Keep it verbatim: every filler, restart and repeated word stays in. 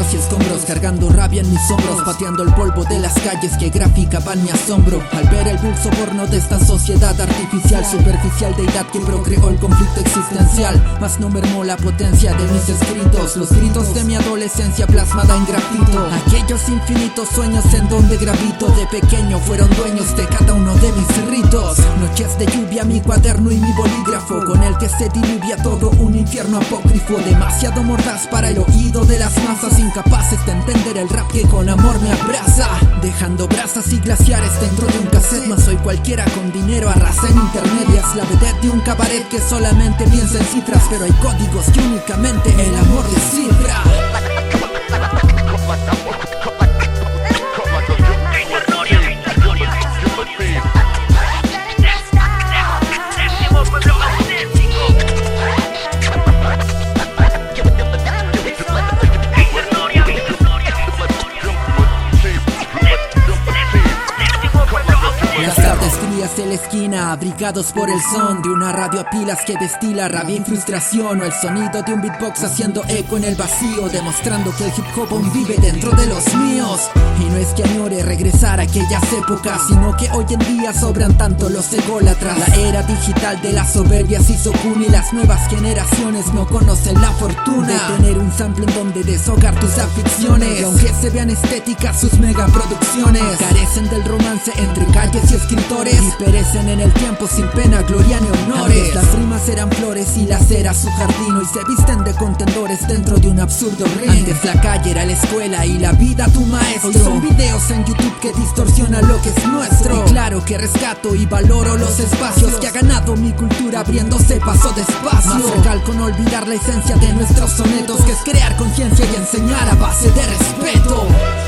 escombros y escombros, cargando rabia en mis hombros, pateando el polvo de las calles que graficaban mi asombro al ver el vil soborno de esta sociedad artificial, superficial deidad que procreó el conflicto existencial. Mas no mermó la potencia de mis escritos, los gritos de mi adolescencia plasmada en grafito, aquellos infinitos sueños en donde gravito. De pequeño fueron dueños de cada uno de mis ritos, noches de lluvia, mi cuaderno y mi bolígrafo, con el que se diluvia todo un infierno apócrifo, demasiado mordaz para el oído de las masas, incapaces de entender el rap que con amor me abraza, dejando brasas y glaciares dentro de un cassette. No soy cualquiera con dinero, arrasa en internet y es la vedette de un cabaret que solamente piensa en cifras, pero hay códigos que únicamente el amor descifra. Las tardes frías de la esquina, abrigados por el son de una radio a pilas que destila rabia y frustración, o el sonido de un beatbox haciendo eco en el vacío, demostrando que el hip hop aún vive dentro de los míos. Y no es que añore regresar a aquellas épocas, sino que hoy en día sobran tanto los ególatras. La era digital de la soberbia se hizo cool y las nuevas generaciones no conocen la fortuna de tener un sample en donde deshogar tus aficiones. Y aunque se vean estéticas sus megaproducciones, carecen del romance entre calles y escritores, y perecen en el tiempo sin pena, gloria ni honores. Antes las rimas eran flores y las era su jardín, y se visten de contendores dentro de un absurdo ring. Antes la calle era la escuela y la vida tu maestro. Hoy son videos en YouTube que distorsionan lo que es nuestro. Y claro que rescato y valoro los espacios que ha ganado mi cultura abriéndose paso despacio. Más recal con olvidar la esencia de nuestros sonetos, que es crear conciencia y enseñar a base de respeto.